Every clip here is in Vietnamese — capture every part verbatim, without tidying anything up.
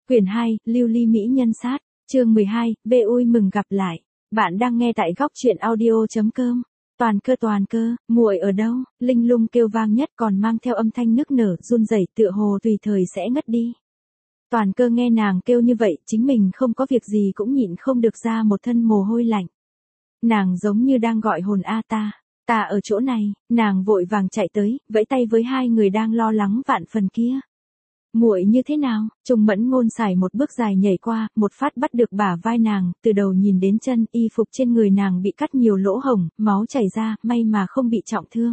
Quyển hai, Lưu Ly Mỹ Nhân Sát, chương mười hai, vui mừng gặp lại. Bạn đang nghe tại góc truyện audio chấm com. Toàn cơ toàn cơ, muội ở đâu? Linh Lung kêu vang nhất còn mang theo âm thanh nức nở, run rẩy tựa hồ tùy thời sẽ ngất đi. Toàn cơ nghe nàng kêu như vậy, chính mình không có việc gì cũng nhịn không được ra một thân mồ hôi lạnh. Nàng giống như đang gọi hồn a ta, ta ở chỗ này, nàng vội vàng chạy tới, vẫy tay với hai người đang lo lắng vạn phần kia. Muội như thế nào? Trùng Mẫn Ngôn xài một bước dài nhảy qua, một phát bắt được bả vai nàng, từ đầu nhìn đến chân, y phục trên người nàng bị cắt nhiều lỗ hổng, máu chảy ra, may mà không bị trọng thương.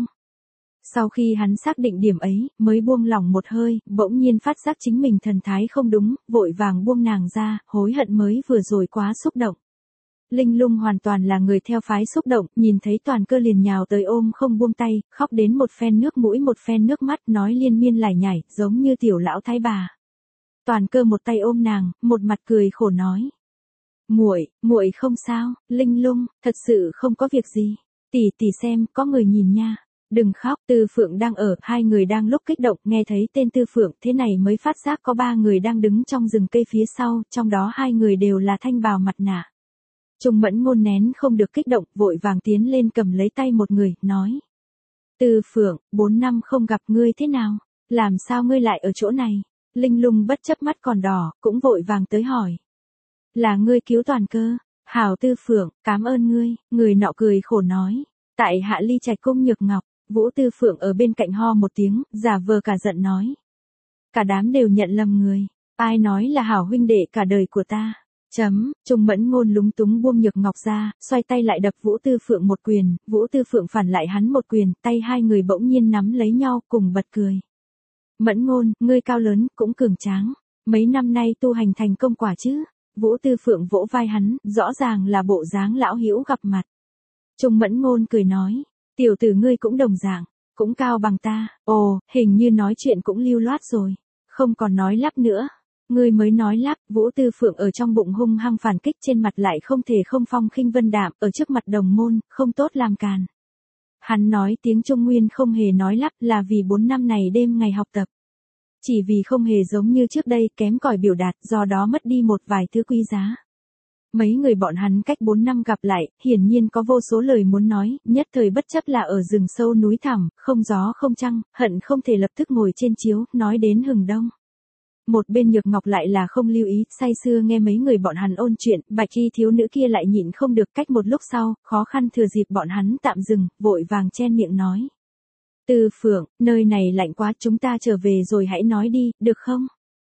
Sau khi hắn xác định điểm ấy, mới buông lỏng một hơi, bỗng nhiên phát giác chính mình thần thái không đúng, vội vàng buông nàng ra, hối hận mới vừa rồi quá xúc động. Linh Lung hoàn toàn là người theo phái xúc động, nhìn thấy Toàn cơ liền nhào tới ôm không buông tay, khóc đến một phen nước mũi một phen nước mắt, nói liên miên lải nhải, giống như tiểu lão thái bà. Toàn cơ một tay ôm nàng, một mặt cười khổ nói: "Muội, muội không sao." Linh Lung: "Thật sự không có việc gì. Tỷ tỷ xem, có người nhìn nha." "Đừng khóc." Tư Phượng đang ở, hai người đang lúc kích động, nghe thấy tên Tư Phượng, thế này mới phát giác có ba người đang đứng trong rừng cây phía sau, trong đó hai người đều là thanh bào mặt nạ. Trùng Mẫn Ngôn nén không được kích động, vội vàng tiến lên cầm lấy tay một người, nói: "Tư Phượng, bốn năm không gặp ngươi thế nào? Làm sao ngươi lại ở chỗ này?" Linh Lung bất chấp mắt còn đỏ, cũng vội vàng tới hỏi: "Là ngươi cứu Toàn cơ?" "Hảo Tư Phượng, cảm ơn ngươi." Người nọ cười khổ nói: "Tại hạ Ly Trạch Cung Nhược Ngọc." Vũ Tư Phượng ở bên cạnh ho một tiếng, giả vờ cả giận nói: "Cả đám đều nhận lầm người, ai nói là hảo huynh đệ cả đời của ta." Chấm, Trùng Mẫn Ngôn lúng túng buông Nhược Ngọc ra, xoay tay lại đập Vũ Tư Phượng một quyền, Vũ Tư Phượng phản lại hắn một quyền, tay hai người bỗng nhiên nắm lấy nhau, cùng bật cười. "Mẫn Ngôn, ngươi cao lớn, cũng cường tráng, mấy năm nay tu hành thành công quả chứ?" Vũ Tư Phượng vỗ vai hắn, rõ ràng là bộ dáng lão hữu gặp mặt. Trùng Mẫn Ngôn cười nói: "Tiểu tử ngươi cũng đồng dạng, cũng cao bằng ta." "Ồ, hình như nói chuyện cũng lưu loát rồi, không còn nói lắp nữa." "Ngươi mới nói lắp." Vũ Tư Phượng ở trong bụng hung hăng phản kích, trên mặt lại không thể không phong khinh vân đạm, ở trước mặt đồng môn, không tốt làm càn. Hắn nói tiếng Trung Nguyên không hề nói lắp, là vì bốn năm này đêm ngày học tập. Chỉ vì không hề giống như trước đây, kém cỏi biểu đạt, do đó mất đi một vài thứ quý giá. Mấy người bọn hắn cách bốn năm gặp lại, hiển nhiên có vô số lời muốn nói, nhất thời bất chấp là ở rừng sâu núi thẳm, không gió không trăng, hận không thể lập tức ngồi trên chiếu, nói đến hừng đông. Một bên Nhược Ngọc lại là không lưu ý, say sưa nghe mấy người bọn hắn ôn chuyện, bạch y thiếu nữ kia lại nhịn không được, cách một lúc sau, khó khăn thừa dịp bọn hắn tạm dừng, vội vàng chen miệng nói: "Tư Phượng, nơi này lạnh quá, chúng ta trở về rồi hãy nói đi, được không?"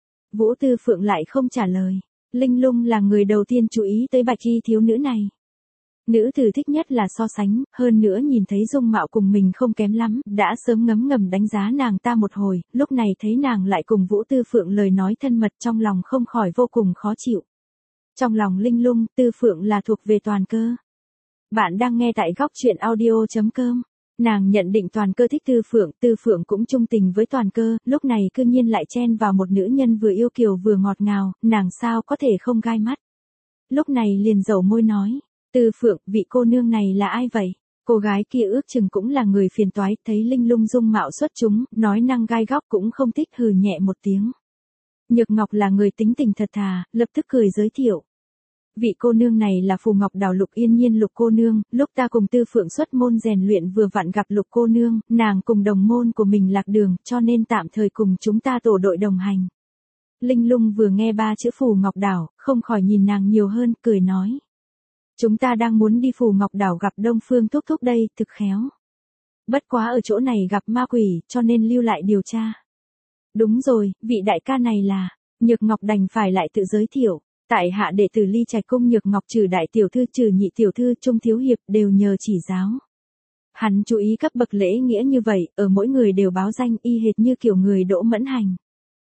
Vũ Tư Phượng lại không trả lời. Linh Lung là người đầu tiên chú ý tới bạch y thiếu nữ này. Nữ tử thích nhất là so sánh, hơn nữa nhìn thấy dung mạo cùng mình không kém lắm, đã sớm ngấm ngầm đánh giá nàng ta một hồi, lúc này thấy nàng lại cùng Vũ Tư Phượng lời nói thân mật, trong lòng không khỏi vô cùng khó chịu. Trong lòng Linh Lung, Tư Phượng là thuộc về Toàn cơ. Bạn đang nghe tại góc truyện audio chấm com. Nàng nhận định Toàn cơ thích Tư Phượng, Tư Phượng cũng trung tình với Toàn cơ, lúc này cư nhiên lại chen vào một nữ nhân vừa yêu kiều vừa ngọt ngào, nàng sao có thể không gai mắt. Lúc này liền dầu môi nói: "Tư Phượng, vị cô nương này là ai vậy?" Cô gái kia ước chừng cũng là người phiền toái, thấy Linh Lung dung mạo xuất chúng, nói năng gai góc cũng không thích, hừ nhẹ một tiếng. Nhược Ngọc là người tính tình thật thà, lập tức cười giới thiệu: "Vị cô nương này là Phù Ngọc Đào Lục Yên Nhiên Lục cô nương, lúc ta cùng Tư Phượng xuất môn rèn luyện vừa vặn gặp Lục cô nương, nàng cùng đồng môn của mình lạc đường, cho nên tạm thời cùng chúng ta tổ đội đồng hành." Linh Lung vừa nghe ba chữ Phù Ngọc Đảo, không khỏi nhìn nàng nhiều hơn, cười nói: "Chúng ta đang muốn đi Phù Ngọc Đảo gặp Đông Phương thúc thúc đây, thực khéo. Bất quá ở chỗ này gặp ma quỷ, cho nên lưu lại điều tra." "Đúng rồi, vị đại ca này là..." Nhược Ngọc đành phải lại tự giới thiệu: "Tại hạ đệ tử Ly Trạch Cung Nhược Ngọc, trừ đại tiểu thư, trừ nhị tiểu thư, trung thiếu hiệp, đều nhờ chỉ giáo." Hắn chú ý cấp bậc lễ nghĩa như vậy, ở mỗi người đều báo danh, y hệt như kiểu người Đỗ Mẫn Hành.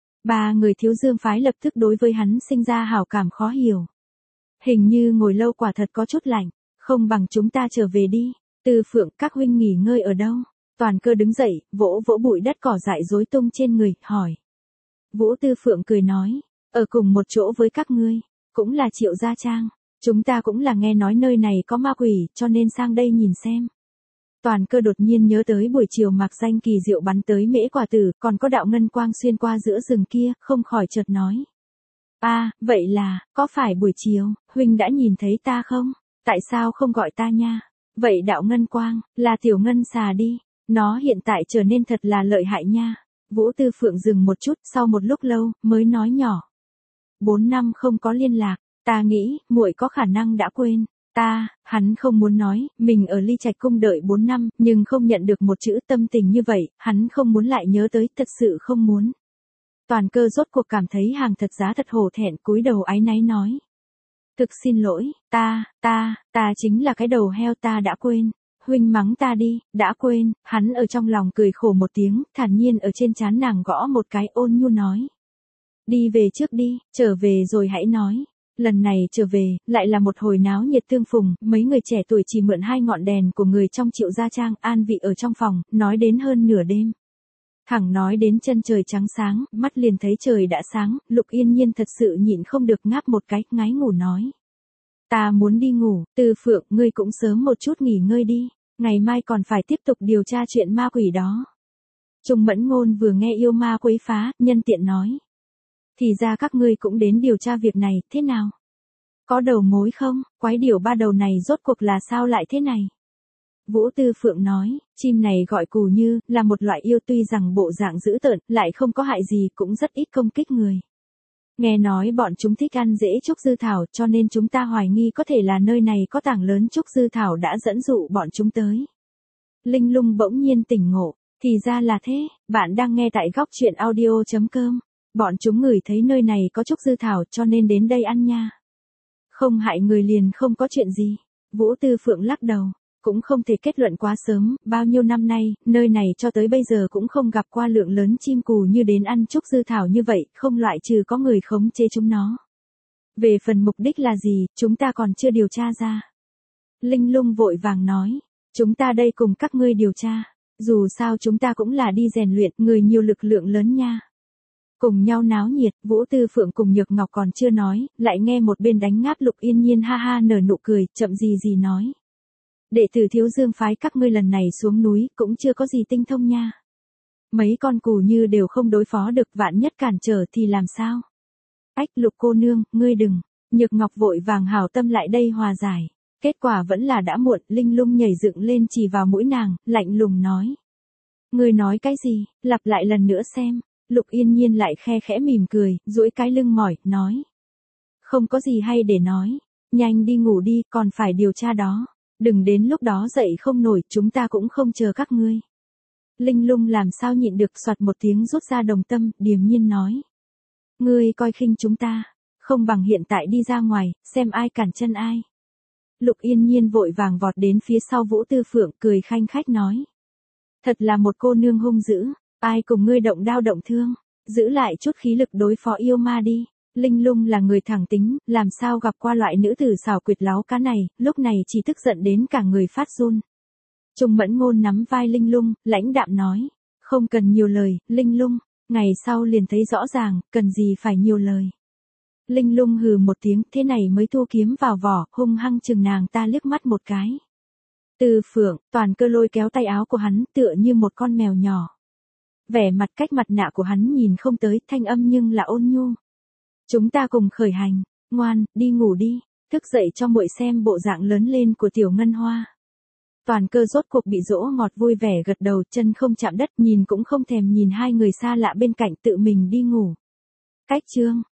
Ba người Thiếu Dương phái lập tức đối với hắn sinh ra hảo cảm khó hiểu. "Hình như ngồi lâu quả thật có chút lạnh, không bằng chúng ta trở về đi. Tư Phượng, các huynh nghỉ ngơi ở đâu?" Toàn cơ đứng dậy, vỗ vỗ bụi đất cỏ dại rối tung trên người, hỏi. Vũ Tư Phượng cười nói: "Ở cùng một chỗ với các ngươi, cũng là Triệu Gia Trang, chúng ta cũng là nghe nói nơi này có ma quỷ, cho nên sang đây nhìn xem." Toàn cơ đột nhiên nhớ tới buổi chiều mạc danh kỳ diệu bắn tới mễ quả tử, còn có đạo ngân quang xuyên qua giữa rừng kia, không khỏi chợt nói: À, vậy là, có phải buổi chiều, huynh đã nhìn thấy ta không? Tại sao không gọi ta nha? Vậy đạo ngân quang, là tiểu ngân xà đi. Nó hiện tại trở nên thật là lợi hại nha. Vũ Tư Phượng dừng một chút, sau một lúc lâu, mới nói nhỏ. Bốn năm không có liên lạc, ta nghĩ, muội có khả năng đã quên. Ta, hắn không muốn nói, mình ở Ly Trạch Cung đợi bốn năm, nhưng không nhận được một chữ tâm tình như vậy, hắn không muốn lại nhớ tới, thật sự không muốn. Toàn Cơ rốt cuộc cảm thấy hàng thật giá thật hổ thẹn, cúi đầu áy náy nói. Thực xin lỗi, ta, ta, ta chính là cái đầu heo, ta đã quên. Huynh mắng ta đi, đã quên. Hắn ở trong lòng cười khổ một tiếng, thản nhiên ở trên trán nàng gõ một cái, ôn nhu nói. Đi về trước đi, trở về rồi hãy nói. Lần này trở về, lại là một hồi náo nhiệt tương phùng, mấy người trẻ tuổi chỉ mượn hai ngọn đèn của người trong Triệu gia trang, an vị ở trong phòng, nói đến hơn nửa đêm. Thẳng nói đến chân trời trắng sáng, mắt liền thấy trời đã sáng, Lục Yên Nhiên thật sự nhịn không được ngáp một cái, ngái ngủ nói. Ta muốn đi ngủ, Tư Phượng, ngươi cũng sớm một chút nghỉ ngơi đi, ngày mai còn phải tiếp tục điều tra chuyện ma quỷ đó. Trung Mẫn Ngôn vừa nghe yêu ma quấy phá, nhân tiện nói. Thì ra các ngươi cũng đến điều tra việc này, thế nào? Có đầu mối không? Quái điểu ba đầu này rốt cuộc là sao lại thế này? Vũ Tư Phượng nói, chim này gọi Cù Như, là một loại yêu tuy rằng bộ dạng dữ tợn, lại không có hại gì, cũng rất ít công kích người. Nghe nói bọn chúng thích ăn dễ trúc dư thảo, cho nên chúng ta hoài nghi có thể là nơi này có tảng lớn trúc dư thảo đã dẫn dụ bọn chúng tới. Linh Lung bỗng nhiên tỉnh ngộ, thì ra là thế, bạn đang nghe tại góc truyện audio chấm com. Bọn chúng ngửi thấy nơi này có trúc dư thảo cho nên đến đây ăn nha. Không hại người liền không có chuyện gì. Vũ Tư Phượng lắc đầu. Cũng không thể kết luận quá sớm, bao nhiêu năm nay, nơi này cho tới bây giờ cũng không gặp qua lượng lớn chim cù như đến ăn trúc dư thảo như vậy, không loại trừ có người khống chế chúng nó. Về phần mục đích là gì, chúng ta còn chưa điều tra ra. Linh Lung vội vàng nói, chúng ta đây cùng các ngươi điều tra, dù sao chúng ta cũng là đi rèn luyện, người nhiều lực lượng lớn nha. Cùng nhau náo nhiệt, Vũ Tư Phượng cùng Nhược Ngọc còn chưa nói, lại nghe một bên đánh ngáp Lục Yên Nhiên ha ha nở nụ cười, chậm gì gì nói. Đệ tử Thiếu Dương phái các ngươi lần này xuống núi, cũng chưa có gì tinh thông nha. Mấy con cù như đều không đối phó được, vạn nhất cản trở thì làm sao? Ách, Lục cô nương, ngươi đừng. Nhược Ngọc vội vàng hảo tâm lại đây hòa giải. Kết quả vẫn là đã muộn, Linh Lung nhảy dựng lên chỉ vào mũi nàng, lạnh lùng nói. Ngươi nói cái gì, lặp lại lần nữa xem. Lục Yên Nhiên lại khe khẽ mỉm cười, duỗi cái lưng mỏi, nói. Không có gì hay để nói. Nhanh đi ngủ đi, còn phải điều tra đó. Đừng đến lúc đó dậy không nổi, chúng ta cũng không chờ các ngươi. Linh Lung làm sao nhịn được, soạt một tiếng rút ra đồng tâm, điềm nhiên nói. Ngươi coi khinh chúng ta, không bằng hiện tại đi ra ngoài, xem ai cản chân ai. Lục Yên Nhiên vội vàng vọt đến phía sau Vũ Tư Phượng, cười khanh khách nói. Thật là một cô nương hung dữ, ai cùng ngươi động đao động thương, giữ lại chút khí lực đối phó yêu ma đi. Linh Lung là người thẳng tính, làm sao gặp qua loại nữ tử xảo quyệt láo cá này, lúc này chỉ tức giận đến cả người phát run. Trung Mẫn Ngôn nắm vai Linh Lung, lãnh đạm nói, không cần nhiều lời, Linh Lung, ngày sau liền thấy rõ ràng, cần gì phải nhiều lời. Linh Lung hừ một tiếng, thế này mới thu kiếm vào vỏ, hung hăng chừng nàng ta liếc mắt một cái. Tư Phượng, Toàn Cơ lôi kéo tay áo của hắn, tựa như một con mèo nhỏ. Vẻ mặt cách mặt nạ của hắn nhìn không tới, thanh âm nhưng là ôn nhu. Chúng ta cùng khởi hành, ngoan, đi ngủ đi, thức dậy cho muội xem bộ dạng lớn lên của tiểu Ngân Hoa. Toàn Cơ rốt cuộc bị dỗ ngọt vui vẻ gật đầu, chân không chạm đất, nhìn cũng không thèm nhìn hai người xa lạ bên cạnh, tự mình đi ngủ. Cách chương